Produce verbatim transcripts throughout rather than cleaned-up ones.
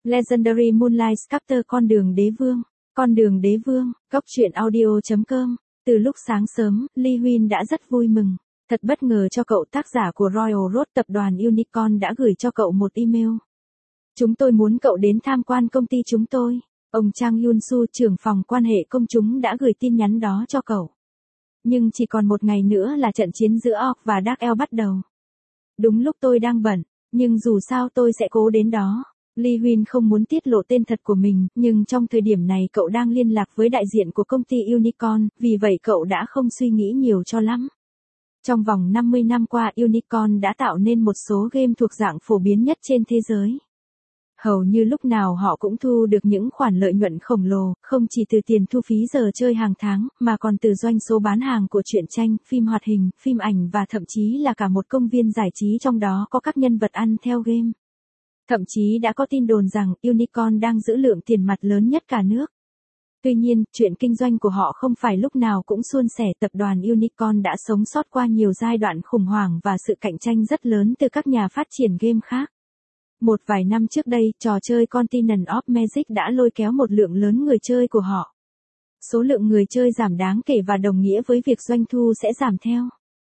Legendary Moonlight Sculptor con đường đế vương. Con đường đế vương, góc truyện audio.com. Từ lúc sáng sớm, Lee Huynh đã rất vui mừng. Thật bất ngờ cho cậu, tác giả của Royal Road tập đoàn Unicorn đã gửi cho cậu một email. Chúng tôi muốn cậu đến tham quan công ty chúng tôi. Ông Chang Yun-soo, trưởng phòng quan hệ công chúng đã gửi tin nhắn đó cho cậu. Nhưng chỉ còn một ngày nữa là trận chiến giữa Orc và Dark Elf bắt đầu. Đúng lúc tôi đang bận, nhưng dù sao tôi sẽ cố đến đó. Lee Huynh không muốn tiết lộ tên thật của mình, nhưng trong thời điểm này cậu đang liên lạc với đại diện của công ty Unicorn, vì vậy cậu đã không suy nghĩ nhiều cho lắm. Trong vòng năm mươi năm qua, Unicorn đã tạo nên một số game thuộc dạng phổ biến nhất trên thế giới. Hầu như lúc nào họ cũng thu được những khoản lợi nhuận khổng lồ, không chỉ từ tiền thu phí giờ chơi hàng tháng, mà còn từ doanh số bán hàng của truyện tranh, phim hoạt hình, phim ảnh và thậm chí là cả một công viên giải trí trong đó có các nhân vật ăn theo game. Thậm chí đã có tin đồn rằng Unicorn đang giữ lượng tiền mặt lớn nhất cả nước. Tuy nhiên, chuyện kinh doanh của họ không phải lúc nào cũng suôn sẻ. Tập đoàn Unicorn đã sống sót qua nhiều giai đoạn khủng hoảng và sự cạnh tranh rất lớn từ các nhà phát triển game khác. Một vài năm trước đây, trò chơi Continent of Magic đã lôi kéo một lượng lớn người chơi của họ. Số lượng người chơi giảm đáng kể và đồng nghĩa với việc doanh thu sẽ giảm theo.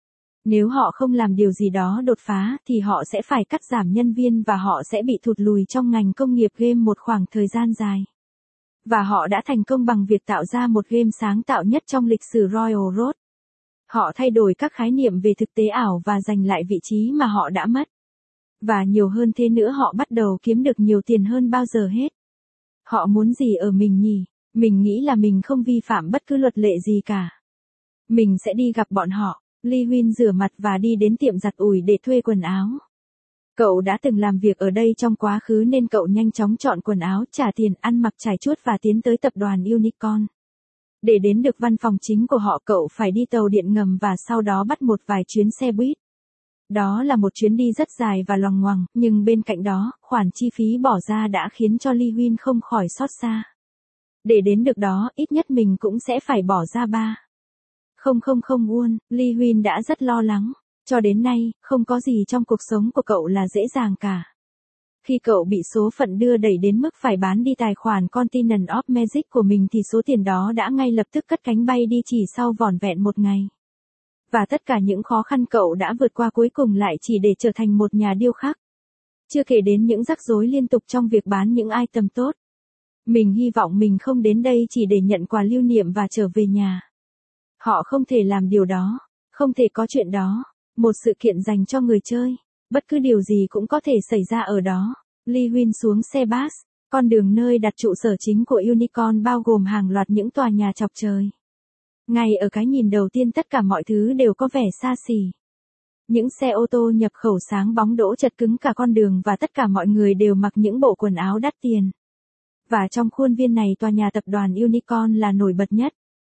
Nếu họ không làm điều gì đó đột phá thì họ sẽ phải cắt giảm nhân viên và họ sẽ bị thụt lùi trong ngành công nghiệp game một khoảng thời gian dài. Và họ đã thành công bằng việc tạo ra một game sáng tạo nhất trong lịch sử Royal Road. Họ thay đổi các khái niệm về thực tế ảo và giành lại vị trí mà họ đã mất. Và nhiều hơn thế nữa, họ bắt đầu kiếm được nhiều tiền hơn bao giờ hết. Họ muốn gì ở mình nhỉ? Mình nghĩ là mình không vi phạm bất cứ luật lệ gì cả. Mình sẽ đi gặp bọn họ. Lee Huynh rửa mặt và đi đến tiệm giặt ủi để thuê quần áo. Cậu đã từng làm việc ở đây trong quá khứ nên cậu nhanh chóng chọn quần áo, trả tiền, ăn mặc trải chuốt và tiến tới tập đoàn Unicorn. Để đến được văn phòng chính của họ, cậu phải đi tàu điện ngầm và sau đó bắt một vài chuyến xe buýt. Đó là một chuyến đi rất dài và loằng ngoằng, nhưng bên cạnh đó, khoản chi phí bỏ ra đã khiến cho Lee Huynh không khỏi xót xa. Để đến được đó, ít nhất mình cũng sẽ phải bỏ ra ba. Không không không won, Lee Huynh đã rất lo lắng. Cho đến nay, không có gì trong cuộc sống của cậu là dễ dàng cả. Khi cậu bị số phận đưa đẩy đến mức phải bán đi tài khoản Continent of Magic của mình thì số tiền đó đã ngay lập tức cất cánh bay đi chỉ sau vỏn vẹn một ngày. Và tất cả những khó khăn cậu đã vượt qua cuối cùng lại chỉ để trở thành một nhà điêu khắc. Chưa kể đến những rắc rối liên tục trong việc bán những item tốt. Mình hy vọng mình không đến đây chỉ để nhận quà lưu niệm và trở về nhà. Họ không thể làm điều đó. Không thể có chuyện đó. Một sự kiện dành cho người chơi. Bất cứ điều gì cũng có thể xảy ra ở đó. Lee Huynh xuống xe bus. Con đường nơi đặt trụ sở chính của Unicorn bao gồm hàng loạt những tòa nhà chọc trời. Ngay ở cái nhìn đầu tiên tất cả mọi thứ đều có vẻ xa xỉ. Những xe ô tô nhập khẩu sáng bóng đỗ chật cứng cả con đường và tất cả mọi người đều mặc những bộ quần áo đắt tiền. Và trong khuôn viên này tòa nhà tập đoàn Unicorn là nổi bật nhất.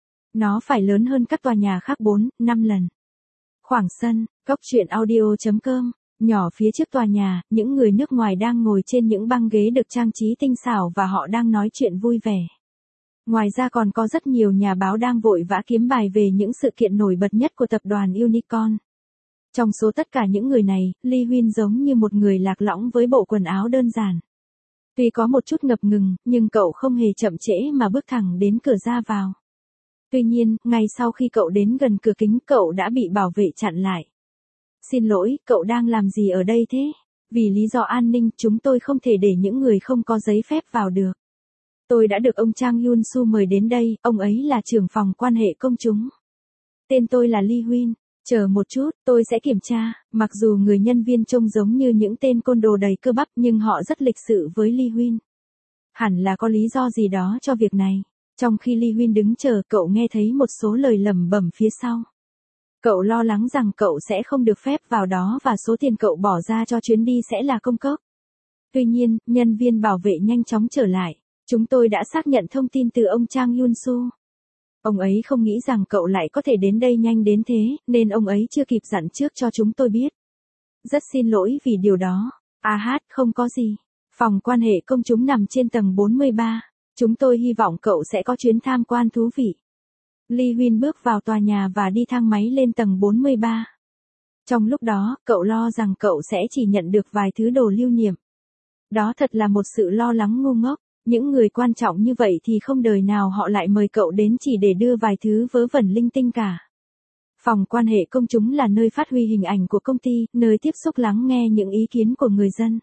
Nó phải lớn hơn các tòa nhà khác bốn, năm lần. Khoảng sân, góc truyện audio.com, nhỏ phía trước tòa nhà, những người nước ngoài đang ngồi trên những băng ghế được trang trí tinh xảo và họ đang nói chuyện vui vẻ. Ngoài ra còn có rất nhiều nhà báo đang vội vã kiếm bài về những sự kiện nổi bật nhất của tập đoàn Unicorn. Trong số tất cả những người này, Lee Huynh giống như một người lạc lõng với bộ quần áo đơn giản. Tuy có một chút ngập ngừng, nhưng cậu không hề chậm trễ mà bước thẳng đến cửa ra vào. Tuy nhiên, ngay sau khi cậu đến gần cửa kính, cậu đã bị bảo vệ chặn lại. Xin lỗi, cậu đang làm gì ở đây thế? Vì lý do an ninh, chúng tôi không thể để những người không có giấy phép vào được. Tôi đã được ông Chang Yun-soo mời đến đây, ông ấy là trưởng phòng quan hệ công chúng. Tên tôi là Lee Huynh. Chờ một chút, tôi sẽ kiểm tra. Mặc dù người nhân viên trông giống như những tên côn đồ đầy cơ bắp nhưng họ rất lịch sự với Lee Huynh. Hẳn là có lý do gì đó cho việc này. Trong khi Lee Huynh đứng chờ, cậu nghe thấy một số lời lẩm bẩm phía sau. Cậu lo lắng rằng cậu sẽ không được phép vào đó và số tiền cậu bỏ ra cho chuyến đi sẽ là công cốc. Tuy nhiên, nhân viên bảo vệ nhanh chóng trở lại. Chúng tôi đã xác nhận thông tin từ ông Chang Yun-soo. Ông ấy không nghĩ rằng cậu lại có thể đến đây nhanh đến thế, nên ông ấy chưa kịp dặn trước cho chúng tôi biết. Rất xin lỗi vì điều đó. À hát, không có gì. Phòng quan hệ công chúng nằm trên tầng bốn mươi ba. Chúng tôi hy vọng cậu sẽ có chuyến tham quan thú vị. Lee Huynh bước vào tòa nhà và đi thang máy lên tầng bốn mươi ba. Trong lúc đó, cậu lo rằng cậu sẽ chỉ nhận được vài thứ đồ lưu niệm. Đó thật là một sự lo lắng ngu ngốc. Những người quan trọng như vậy thì không đời nào họ lại mời cậu đến chỉ để đưa vài thứ vớ vẩn linh tinh cả. Phòng quan hệ công chúng là nơi phát huy hình ảnh của công ty, nơi tiếp xúc lắng nghe những ý kiến của người dân.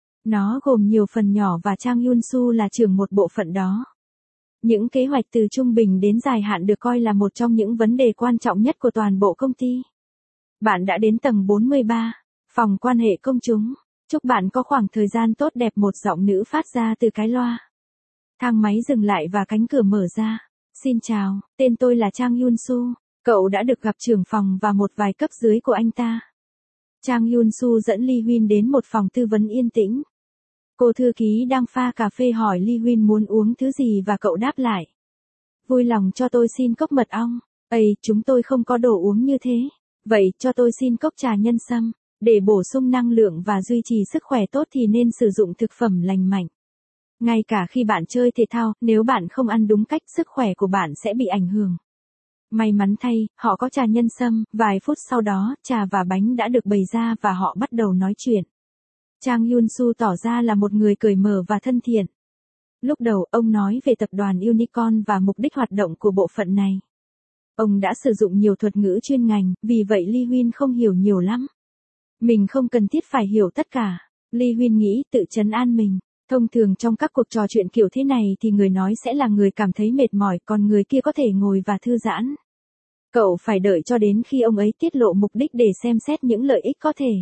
Nó gồm nhiều phần nhỏ và Chang Yun-su là trưởng một bộ phận đó. Những kế hoạch từ trung bình đến dài hạn được coi là một trong những vấn đề quan trọng nhất của toàn bộ công ty. Bạn đã đến tầng bốn mươi ba, phòng quan hệ công chúng. Chúc bạn có khoảng thời gian tốt đẹp, một giọng nữ phát ra từ cái loa. Thang máy dừng lại và cánh cửa mở ra. Xin chào, tên tôi là Chang Yun-su. Cậu đã được gặp trưởng phòng và một vài cấp dưới của anh ta. Chang Yun-su dẫn Lee Huyên đến một phòng tư vấn yên tĩnh. Cô thư ký đang pha cà phê hỏi Lee Huyên muốn uống thứ gì và cậu đáp lại. Vui lòng cho tôi xin cốc mật ong. Ây, chúng tôi không có đồ uống như thế. Vậy, cho tôi xin cốc trà nhân sâm. Để bổ sung năng lượng và duy trì sức khỏe tốt thì nên sử dụng thực phẩm lành mạnh. Ngay cả khi bạn chơi thể thao, nếu bạn không ăn đúng cách, sức khỏe của bạn sẽ bị ảnh hưởng. May mắn thay, họ có trà nhân sâm, vài phút sau đó, trà và bánh đã được bày ra và họ bắt đầu nói chuyện. Chang Yun-su tỏ ra là một người cởi mở và thân thiện. Lúc đầu, ông nói về tập đoàn Unicorn và mục đích hoạt động của bộ phận này. Ông đã sử dụng nhiều thuật ngữ chuyên ngành, vì vậy Lee Huyên không hiểu nhiều lắm. Mình không cần thiết phải hiểu tất cả. Lee Huyên nghĩ, tự trấn an mình. Thông thường trong các cuộc trò chuyện kiểu thế này thì người nói sẽ là người cảm thấy mệt mỏi, còn người kia có thể ngồi và thư giãn. Cậu phải đợi cho đến khi ông ấy tiết lộ mục đích để xem xét những lợi ích có thể.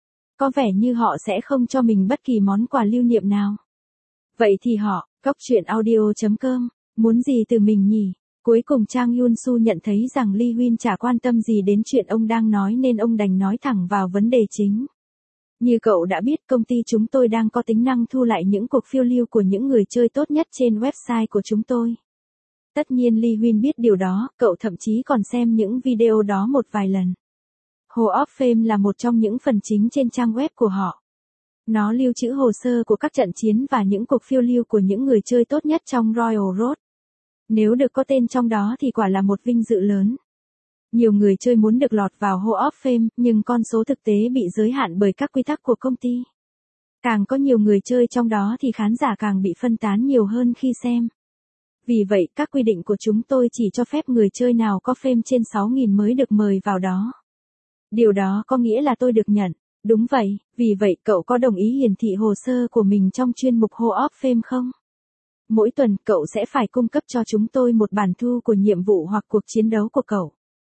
Có vẻ như họ sẽ không cho mình bất kỳ món quà lưu niệm nào. Vậy thì họ, góc chuyện audio chấm com, muốn gì từ mình nhỉ? Cuối cùng Chang Yun-su nhận thấy rằng Lee Huyên chả quan tâm gì đến chuyện ông đang nói nên ông đành nói thẳng vào vấn đề chính. Như cậu đã biết, công ty chúng tôi đang có tính năng thu lại những cuộc phiêu lưu của những người chơi tốt nhất trên website của chúng tôi. Tất nhiên Lee Huyên biết điều đó, cậu thậm chí còn xem những video đó một vài lần. Hall of Fame là một trong những phần chính trên trang web của họ. Nó lưu trữ hồ sơ của các trận chiến và những cuộc phiêu lưu của những người chơi tốt nhất trong Royal Road. Nếu được có tên trong đó thì quả là một vinh dự lớn. Nhiều người chơi muốn được lọt vào Hall of Fame, nhưng con số thực tế bị giới hạn bởi các quy tắc của công ty. Càng có nhiều người chơi trong đó thì khán giả càng bị phân tán nhiều hơn khi xem. Vì vậy, các quy định của chúng tôi chỉ cho phép người chơi nào có fame trên sáu nghìn mới được mời vào đó. Điều đó có nghĩa là tôi được nhận. Đúng vậy, vì vậy cậu có đồng ý hiển thị hồ sơ của mình trong chuyên mục Hall of Fame không? Mỗi tuần cậu sẽ phải cung cấp cho chúng tôi một bản thu của nhiệm vụ hoặc cuộc chiến đấu của cậu.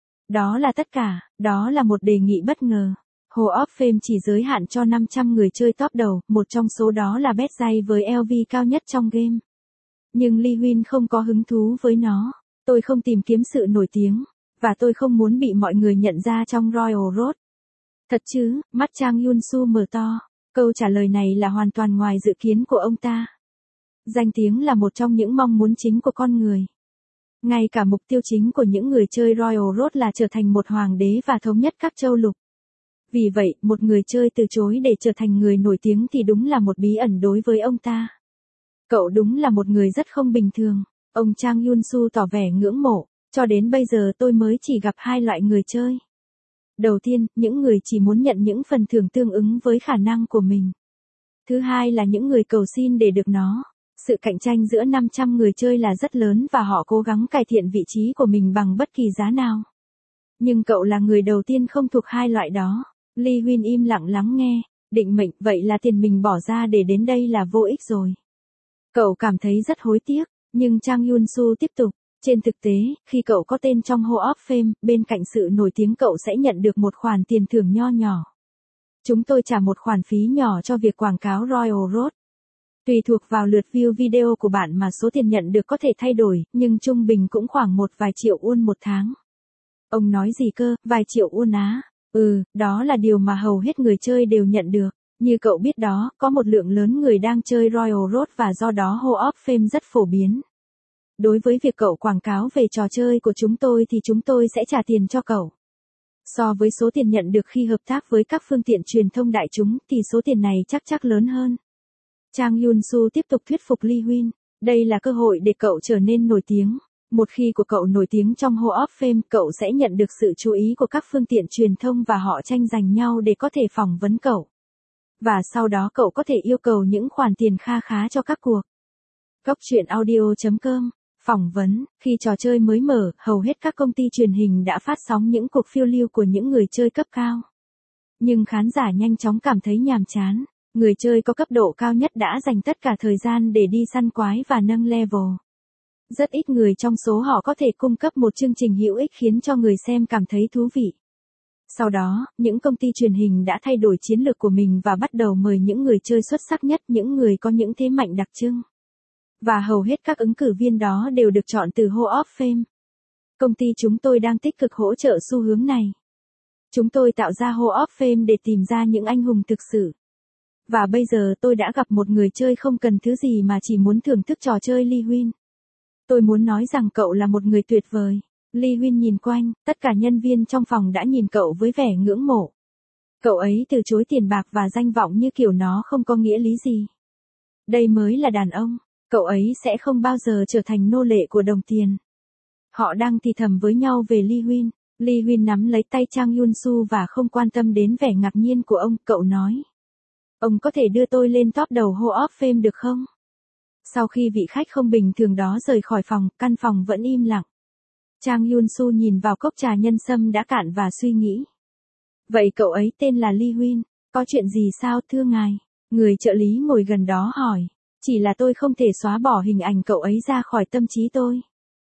Đó là tất cả, đó là một đề nghị bất ngờ. Hall of Fame chỉ giới hạn cho năm trăm người chơi top đầu, một trong số đó là Bethesda với lờ vê cao nhất trong game. Nhưng Lee Huyên không có hứng thú với nó. Tôi không tìm kiếm sự nổi tiếng, và tôi không muốn bị mọi người nhận ra trong Royal Road. Thật chứ, mắt Chang Yun-su mở to. Câu trả lời này là hoàn toàn ngoài dự kiến của ông ta. Danh tiếng là một trong những mong muốn chính của con người. Ngay cả mục tiêu chính của những người chơi Royal Road là trở thành một hoàng đế và thống nhất các châu lục. Vì vậy, một người chơi từ chối để trở thành người nổi tiếng thì đúng là một bí ẩn đối với ông ta. Cậu đúng là một người rất không bình thường. Ông Chang Yun-su tỏ vẻ ngưỡng mộ. Cho đến bây giờ tôi mới chỉ gặp hai loại người chơi. Đầu tiên, những người chỉ muốn nhận những phần thưởng tương ứng với khả năng của mình. Thứ hai là những người cầu xin để được nó. Sự cạnh tranh giữa năm trăm người chơi là rất lớn và họ cố gắng cải thiện vị trí của mình bằng bất kỳ giá nào. Nhưng cậu là người đầu tiên không thuộc hai loại đó. Lee Huyên im lặng lắng nghe, định mệnh, vậy là tiền mình bỏ ra để đến đây là vô ích rồi. Cậu cảm thấy rất hối tiếc, nhưng Chang Yun-su tiếp tục. Trên thực tế, khi cậu có tên trong Hall of Fame, bên cạnh sự nổi tiếng cậu sẽ nhận được một khoản tiền thưởng nho nhỏ. Chúng tôi trả một khoản phí nhỏ cho việc quảng cáo Royal Road. Tùy thuộc vào lượt view video của bạn mà số tiền nhận được có thể thay đổi, nhưng trung bình cũng khoảng một vài triệu won một tháng. Ông nói gì cơ, vài triệu won á? Ừ, đó là điều mà hầu hết người chơi đều nhận được. Như cậu biết đó, có một lượng lớn người đang chơi Royal Road và do đó Hall of Fame rất phổ biến. Đối với việc cậu quảng cáo về trò chơi của chúng tôi thì chúng tôi sẽ trả tiền cho cậu. So với số tiền nhận được khi hợp tác với các phương tiện truyền thông đại chúng thì số tiền này chắc chắc lớn hơn. Chang Yun-su tiếp tục thuyết phục Lee Huyên. Đây là cơ hội để cậu trở nên nổi tiếng. Một khi của cậu nổi tiếng trong Hall of Fame, cậu sẽ nhận được sự chú ý của các phương tiện truyền thông và họ tranh giành nhau để có thể phỏng vấn cậu. Và sau đó cậu có thể yêu cầu những khoản tiền kha khá cho các cuộc. Góc truyện audio.com. Phỏng vấn, khi trò chơi mới mở, hầu hết các công ty truyền hình đã phát sóng những cuộc phiêu lưu của những người chơi cấp cao. Nhưng khán giả nhanh chóng cảm thấy nhàm chán. Người chơi có cấp độ cao nhất đã dành tất cả thời gian để đi săn quái và nâng level. Rất ít người trong số họ có thể cung cấp một chương trình hữu ích khiến cho người xem cảm thấy thú vị. Sau đó, những công ty truyền hình đã thay đổi chiến lược của mình và bắt đầu mời những người chơi xuất sắc nhất, những người có những thế mạnh đặc trưng. Và hầu hết các ứng cử viên đó đều được chọn từ Hall of Fame. Công ty chúng tôi đang tích cực hỗ trợ xu hướng này. Chúng tôi tạo ra Hall of Fame để tìm ra những anh hùng thực sự. Và bây giờ tôi đã gặp một người chơi không cần thứ gì mà chỉ muốn thưởng thức trò chơi Lee Huynh. Tôi muốn nói rằng cậu là một người tuyệt vời. Lee Huynh nhìn quanh, tất cả nhân viên trong phòng đã nhìn cậu với vẻ ngưỡng mộ. Cậu ấy từ chối tiền bạc và danh vọng như kiểu nó không có nghĩa lý gì. Đây mới là đàn ông, cậu ấy sẽ không bao giờ trở thành nô lệ của đồng tiền. Họ đang thì thầm với nhau về Lee Huynh. Lee Huynh nắm lấy tay Chang Yun-su và không quan tâm đến vẻ ngạc nhiên của ông, cậu nói. Ông có thể đưa tôi lên top đầu Hall of Fame được không? Sau khi vị khách không bình thường đó rời khỏi phòng, căn phòng vẫn im lặng. Chang Yun-su nhìn vào cốc trà nhân sâm đã cạn và suy nghĩ. Vậy cậu ấy tên là Lee Huynh, có chuyện gì sao thưa ngài? Người trợ lý ngồi gần đó hỏi. Chỉ là tôi không thể xóa bỏ hình ảnh cậu ấy ra khỏi tâm trí tôi.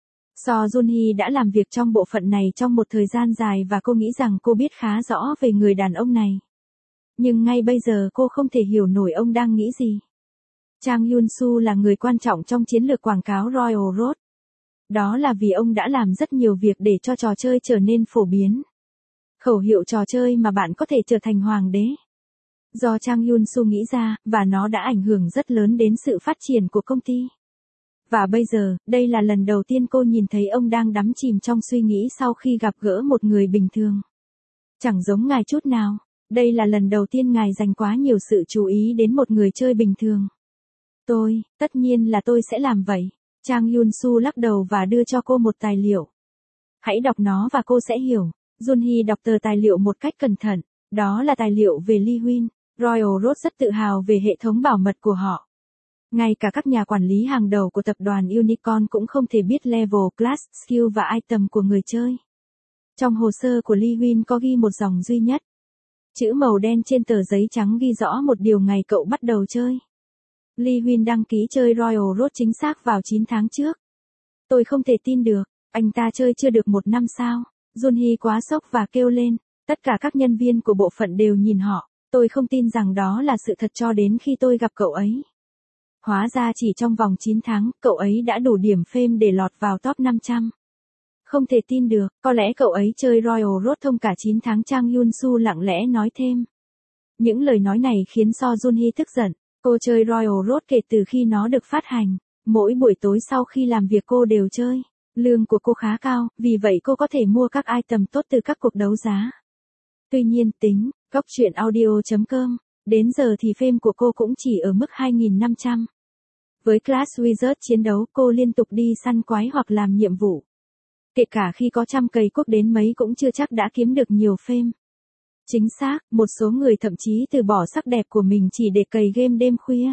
So Junhee đã làm việc trong bộ phận này trong một thời gian dài và cô nghĩ rằng cô biết khá rõ về người đàn ông này. Nhưng ngay bây giờ cô không thể hiểu nổi ông đang nghĩ gì. Chang Yun-su là người quan trọng trong chiến lược quảng cáo Royal Road. Đó là vì ông đã làm rất nhiều việc để cho trò chơi trở nên phổ biến. Khẩu hiệu trò chơi mà bạn có thể trở thành hoàng đế. Do Chang Yun-su nghĩ ra, và nó đã ảnh hưởng rất lớn đến sự phát triển của công ty. Và bây giờ, đây là lần đầu tiên cô nhìn thấy ông đang đắm chìm trong suy nghĩ sau khi gặp gỡ một người bình thường. Chẳng giống ngài chút nào. Đây là lần đầu tiên ngài dành quá nhiều sự chú ý đến một người chơi bình thường. Tôi, tất nhiên là tôi sẽ làm vậy. Chang Yun-su lắc đầu và đưa cho cô một tài liệu. Hãy đọc nó và cô sẽ hiểu. Junhee đọc tờ tài liệu một cách cẩn thận. Đó là tài liệu về Lee Huynh. Royal Road rất tự hào về hệ thống bảo mật của họ. Ngay cả các nhà quản lý hàng đầu của tập đoàn Unicorn cũng không thể biết level, class, skill và item của người chơi. Trong hồ sơ của Lee Huynh có ghi một dòng duy nhất. Chữ màu đen trên tờ giấy trắng ghi rõ một điều ngày cậu bắt đầu chơi. Lee Huynh đăng ký chơi Royal Road chính xác vào chín tháng trước. Tôi không thể tin được, anh ta chơi chưa được một năm sao. Junhee quá sốc và kêu lên. Tất cả các nhân viên của bộ phận đều nhìn họ. Tôi không tin rằng đó là sự thật cho đến khi tôi gặp cậu ấy. Hóa ra chỉ trong vòng chín tháng, cậu ấy đã đủ điểm fame để lọt vào top năm trăm. Không thể tin được, có lẽ cậu ấy chơi Royal Road thông cả chín tháng. Chang Yun-su lặng lẽ nói thêm. Những lời nói này khiến So Junhee tức giận. Cô chơi Royal Road kể từ khi nó được phát hành. Mỗi buổi tối sau khi làm việc cô đều chơi. Lương của cô khá cao, vì vậy cô có thể mua các item tốt từ các cuộc đấu giá. Tuy nhiên tính, góc truyện audio.com, đến giờ thì fame của cô cũng chỉ ở mức hai nghìn năm trăm. Với Clash Wizard chiến đấu cô liên tục đi săn quái hoặc làm nhiệm vụ. Kể cả khi có trăm cầy cuốc đến mấy cũng chưa chắc đã kiếm được nhiều fame. Chính xác, một số người thậm chí từ bỏ sắc đẹp của mình chỉ để cày game đêm khuya.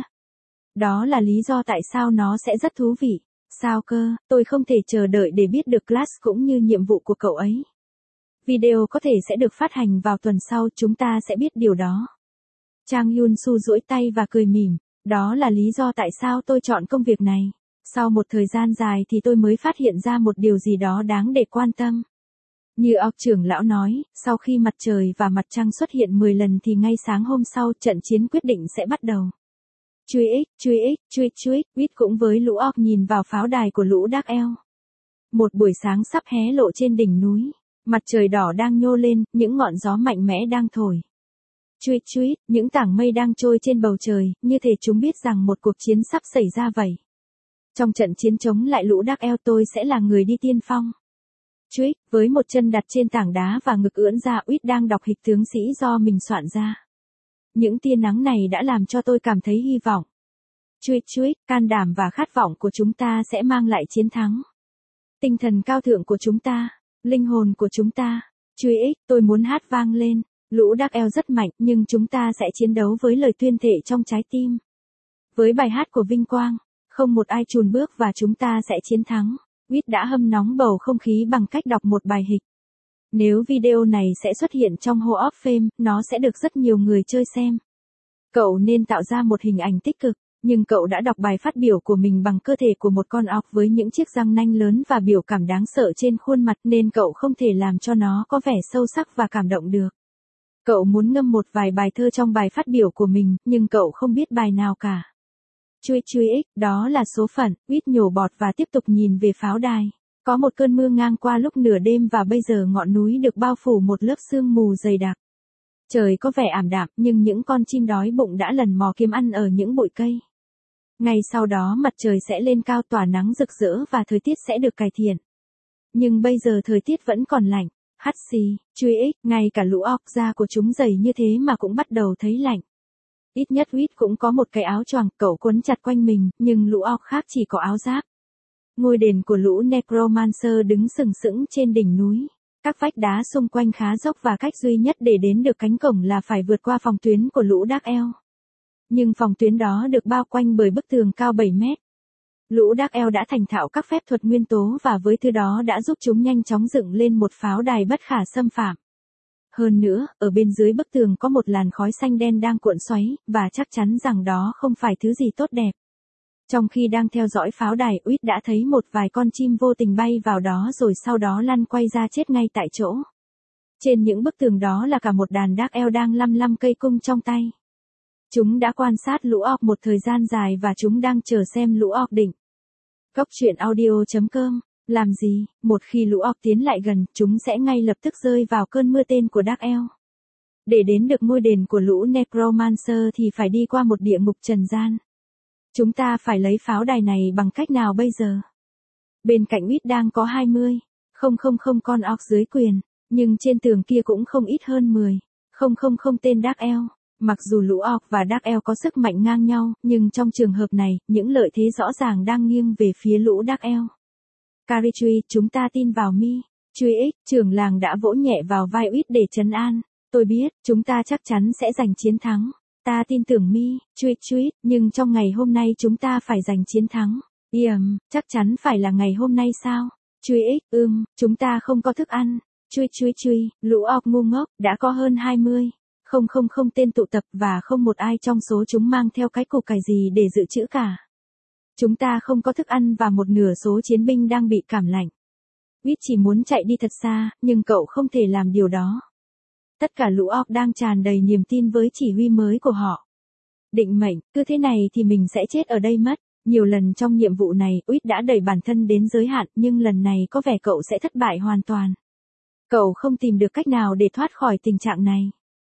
Đó là lý do tại sao nó sẽ rất thú vị. Sao cơ, tôi không thể chờ đợi để biết được Clash cũng như nhiệm vụ của cậu ấy. Video có thể sẽ được phát hành vào tuần sau, chúng ta sẽ biết điều đó. Chang Yun-su duỗi tay và cười mỉm. Đó là lý do tại sao tôi chọn công việc này. Sau một thời gian dài thì tôi mới phát hiện ra một điều gì đó đáng để quan tâm. Như óc trưởng lão nói, sau khi mặt trời và mặt trăng xuất hiện mười lần thì ngay sáng hôm sau trận chiến quyết định sẽ bắt đầu. Chui ích, chui ích, chui chui, quýt cũng với lũ óc nhìn vào pháo đài của lũ Dark Elf. Một buổi sáng sắp hé lộ trên đỉnh núi. Mặt trời đỏ đang nhô lên, những ngọn gió mạnh mẽ đang thổi. Chui chui, những tảng mây đang trôi trên bầu trời, như thể chúng biết rằng một cuộc chiến sắp xảy ra vậy. Trong trận chiến chống lại lũ Dark Elf tôi sẽ là người đi tiên phong. Chui, với một chân đặt trên tảng đá và ngực ưỡn ra, Uýt đang đọc hịch tướng sĩ do mình soạn ra. Những tia nắng này đã làm cho tôi cảm thấy hy vọng. Chui chui, can đảm và khát vọng của chúng ta sẽ mang lại chiến thắng. Tinh thần cao thượng của chúng ta, linh hồn của chúng ta. Chui ích, tôi muốn hát vang lên. Lũ Dark Elf rất mạnh, nhưng chúng ta sẽ chiến đấu với lời tuyên thệ trong trái tim. Với bài hát của vinh quang, không một ai chùn bước và chúng ta sẽ chiến thắng. Wit đã hâm nóng bầu không khí bằng cách đọc một bài hịch. Nếu video này sẽ xuất hiện trong Hall of Fame, nó sẽ được rất nhiều người chơi xem. Cậu nên tạo ra một hình ảnh tích cực, nhưng cậu đã đọc bài phát biểu của mình bằng cơ thể của một con ọc với những chiếc răng nanh lớn và biểu cảm đáng sợ trên khuôn mặt nên cậu không thể làm cho nó có vẻ sâu sắc và cảm động được. Cậu muốn ngâm một vài bài thơ trong bài phát biểu của mình, nhưng cậu không biết bài nào cả. Chui chui ích, đó là số phận, Wit nhổ bọt và tiếp tục nhìn về pháo đài. Có một cơn mưa ngang qua lúc nửa đêm và bây giờ ngọn núi được bao phủ một lớp sương mù dày đặc. Trời có vẻ ảm đạm nhưng những con chim đói bụng đã lần mò kiếm ăn ở những bụi cây. Ngay sau đó mặt trời sẽ lên cao tỏa nắng rực rỡ và thời tiết sẽ được cải thiện. Nhưng bây giờ thời tiết vẫn còn lạnh. Hắt xì, chui ích, ngay cả lũ ọc da của chúng dày như thế mà cũng bắt đầu thấy lạnh. Ít nhất Wit cũng có một cái áo choàng cậu quấn chặt quanh mình, nhưng lũ ọc khác chỉ có áo giáp. Ngôi đền của lũ Necromancer đứng sừng sững trên đỉnh núi. Các vách đá xung quanh khá dốc và cách duy nhất để đến được cánh cổng là phải vượt qua phòng tuyến của lũ Dark Elf. Nhưng phòng tuyến đó được bao quanh bởi bức tường cao bảy mét. Lũ Dark Elf đã thành thạo các phép thuật nguyên tố và với thứ đó đã giúp chúng nhanh chóng dựng lên một pháo đài bất khả xâm phạm. Hơn nữa, ở bên dưới bức tường có một làn khói xanh đen đang cuộn xoáy, và chắc chắn rằng đó không phải thứ gì tốt đẹp. Trong khi đang theo dõi pháo đài, Wit đã thấy một vài con chim vô tình bay vào đó rồi sau đó lăn quay ra chết ngay tại chỗ. Trên những bức tường đó là cả một đàn Dark Elf đang lăm lăm cây cung trong tay. Chúng đã quan sát lũ ọc một thời gian dài và chúng đang chờ xem lũ ọc định. Góc truyện audio chấm com Làm gì, một khi lũ ọc tiến lại gần, chúng sẽ ngay lập tức rơi vào cơn mưa tên của Dark Elf. Để đến được ngôi đền của lũ Necromancer thì phải đi qua một địa ngục trần gian. Chúng ta phải lấy pháo đài này bằng cách nào bây giờ? Bên cạnh Wit đang có hai mươi, không không không con ọc dưới quyền, nhưng trên tường kia cũng không ít hơn mười, không không không tên Dark Elf. Mặc dù lũ ọc và Dark Elf có sức mạnh ngang nhau, nhưng trong trường hợp này, những lợi thế rõ ràng đang nghiêng về phía lũ Dark Elf. Carrie, chúng ta tin vào mi. Chui ích, trưởng làng đã vỗ nhẹ vào vai Wit để trấn an. Tôi biết, chúng ta chắc chắn sẽ giành chiến thắng. Ta tin tưởng mi, Chui Chui, nhưng trong ngày hôm nay chúng ta phải giành chiến thắng. Yểm, chắc chắn phải là ngày hôm nay sao? Chui ích, ưm, chúng ta không có thức ăn. Chui Chui Chui, lũ ọc ngu ngốc, đã có hơn hai mươi. Không không không tên tụ tập và không một ai trong số chúng mang theo cái củ cải gì để dự trữ cả. Chúng ta không có thức ăn và một nửa số chiến binh đang bị cảm lạnh. Wit chỉ muốn chạy đi thật xa, nhưng cậu không thể làm điều đó. Tất cả lũ ọc đang tràn đầy niềm tin với chỉ huy mới của họ. Định mệnh, cứ thế này thì mình sẽ chết ở đây mất. Nhiều lần trong nhiệm vụ này, Wit đã đẩy bản thân đến giới hạn, nhưng lần này có vẻ cậu sẽ thất bại hoàn toàn. Cậu không tìm được cách nào để thoát khỏi tình trạng này.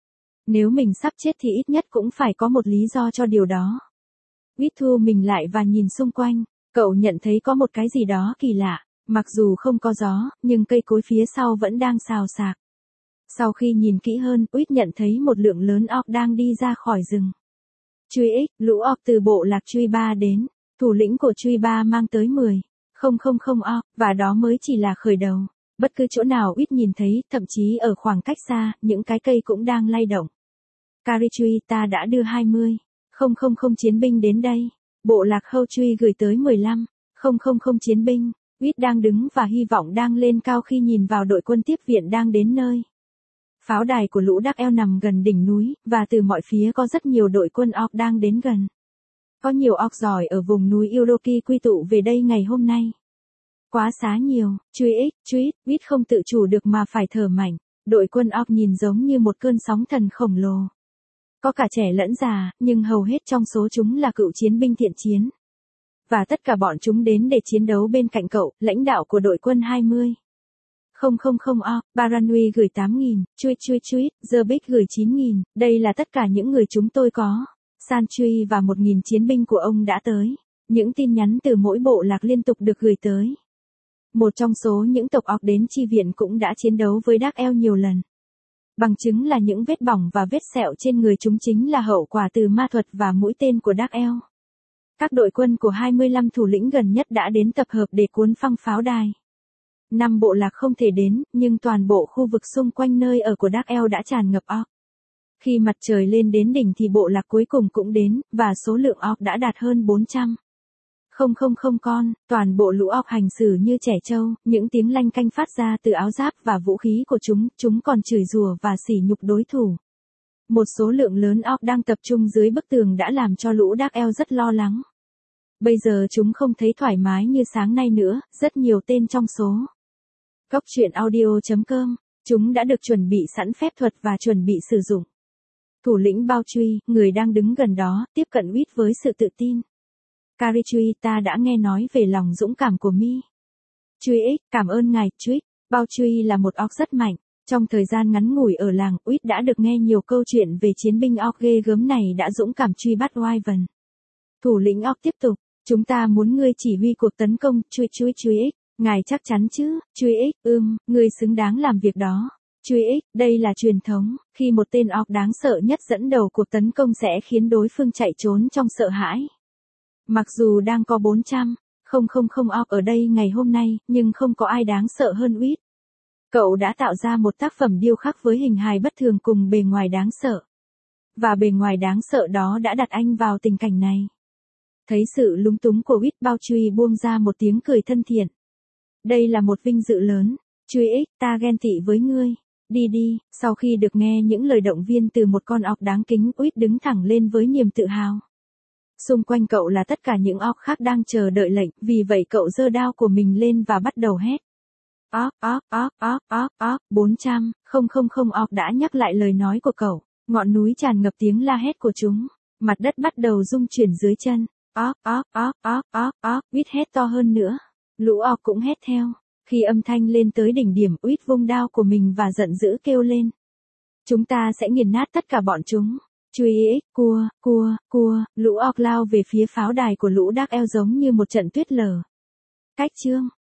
Nếu mình sắp chết thì ít nhất cũng phải có một lý do cho điều đó. Wit thu mình lại và nhìn xung quanh, cậu nhận thấy có một cái gì đó kỳ lạ, mặc dù không có gió, nhưng cây cối phía sau vẫn đang xào xạc. Sau khi nhìn kỹ hơn, Wit nhận thấy một lượng lớn ọc đang đi ra khỏi rừng. Chui ích, lũ ọc từ bộ lạc Chui Ba đến, thủ lĩnh của Chui Ba mang tới mười, không không không ọc, và đó mới chỉ là khởi đầu. Bất cứ chỗ nào Wit nhìn thấy, thậm chí ở khoảng cách xa, những cái cây cũng đang lay động. Carrie, ta đã đưa hai mươi, không không không chiến binh đến đây. Bộ lạc Hâu Truy gửi tới mười lăm, không không không chiến binh. Wit đang đứng và hy vọng đang lên cao khi nhìn vào đội quân tiếp viện đang đến nơi. Pháo đài của lũ Dark Elf nằm gần đỉnh núi, và từ mọi phía có rất nhiều đội quân orc đang đến gần. Có nhiều orc giỏi ở vùng núi Uroki quy tụ về đây ngày hôm nay. Quá xá nhiều, Chui ích, Chui, Wit không tự chủ được mà phải thở mạnh. Đội quân orc nhìn giống như một cơn sóng thần khổng lồ. Có cả trẻ lẫn già, nhưng hầu hết trong số chúng là cựu chiến binh thiện chiến. Và tất cả bọn chúng đến để chiến đấu bên cạnh cậu, lãnh đạo của đội quân hai mươi. Không không không orc, Baranui gửi tám nghìn, Chui Chui Chui, Zerbik gửi chín nghìn, đây là tất cả những người chúng tôi có. San Chui và một nghìn chiến binh của ông đã tới. Những tin nhắn từ mỗi bộ lạc liên tục được gửi tới. Một trong số những tộc orc đến chi viện cũng đã chiến đấu với Dark Elf nhiều lần. Bằng chứng là những vết bỏng và vết sẹo trên người chúng chính là hậu quả từ ma thuật và mũi tên của Dark Elf. Các đội quân của hai mươi lăm thủ lĩnh gần nhất đã đến tập hợp để cuốn phăng pháo đài. Năm bộ lạc không thể đến, nhưng toàn bộ khu vực xung quanh nơi ở của Dark Elf đã tràn ngập orc. Khi mặt trời lên đến đỉnh thì bộ lạc cuối cùng cũng đến, và số lượng orc đã đạt hơn bốn trăm. Không không không con, toàn bộ lũ orc hành xử như trẻ trâu, những tiếng lanh canh phát ra từ áo giáp và vũ khí của chúng, chúng còn chửi rủa và sỉ nhục đối thủ. Một số lượng lớn orc đang tập trung dưới bức tường đã làm cho lũ Dark Elf rất lo lắng. Bây giờ chúng không thấy thoải mái như sáng nay nữa, rất nhiều tên trong số. Cóc truyện audio chấm com, chúng đã được chuẩn bị sẵn phép thuật và chuẩn bị sử dụng. Thủ lĩnh Bao Truy, người đang đứng gần đó, tiếp cận Uýt với sự tự tin. Carrie Truy, ta đã nghe nói về lòng dũng cảm của Mi. Truy ích, cảm ơn ngài, Truy. Bao Truy là một orc rất mạnh. Trong thời gian ngắn ngủi ở làng, Uýt đã được nghe nhiều câu chuyện về chiến binh orc ghê gớm này đã dũng cảm truy bắt Wyvern. Thủ lĩnh orc tiếp tục, chúng ta muốn ngươi chỉ huy cuộc tấn công, Truy Truy Truy ích. Ngài chắc chắn chứ, Truy ích, ưm, ngươi xứng đáng làm việc đó. Truy ích, đây là truyền thống, khi một tên orc đáng sợ nhất dẫn đầu cuộc tấn công sẽ khiến đối phương chạy trốn trong sợ hãi. Mặc dù đang có bốn trăm, không không không orc ở đây ngày hôm nay, nhưng không có ai đáng sợ hơn Uýt. Cậu đã tạo ra một tác phẩm điêu khắc với hình hài bất thường cùng bề ngoài đáng sợ. Và bề ngoài đáng sợ đó đã đặt anh vào tình cảnh này. Thấy sự lúng túng của Uýt, Bao Truy buông ra một tiếng cười thân thiện. Đây là một vinh dự lớn, Truy ích, ta ghen tị với ngươi. Đi đi, sau khi được nghe những lời động viên từ một con orc đáng kính, Uýt đứng thẳng lên với niềm tự hào. Xung quanh cậu là tất cả những orc khác đang chờ đợi lệnh, vì vậy cậu giơ đao của mình lên và bắt đầu hét. Orc, orc, orc, orc, orc, orc, bốn trăm, không không không orc đã nhắc lại lời nói của cậu. Ngọn núi tràn ngập tiếng la hét của chúng. Mặt đất bắt đầu rung chuyển dưới chân. Orc, orc, orc, orc, orc, orc, Uýt hét to hơn nữa. Lũ orc cũng hét theo. Khi âm thanh lên tới đỉnh điểm, Uýt vung đao của mình và giận dữ kêu lên. Chúng ta sẽ nghiền nát tất cả bọn chúng. Truy ích, cua, cua, cua, lũ orc lao về phía pháo đài của lũ Dark Elf giống như một trận tuyết lở. Cách chương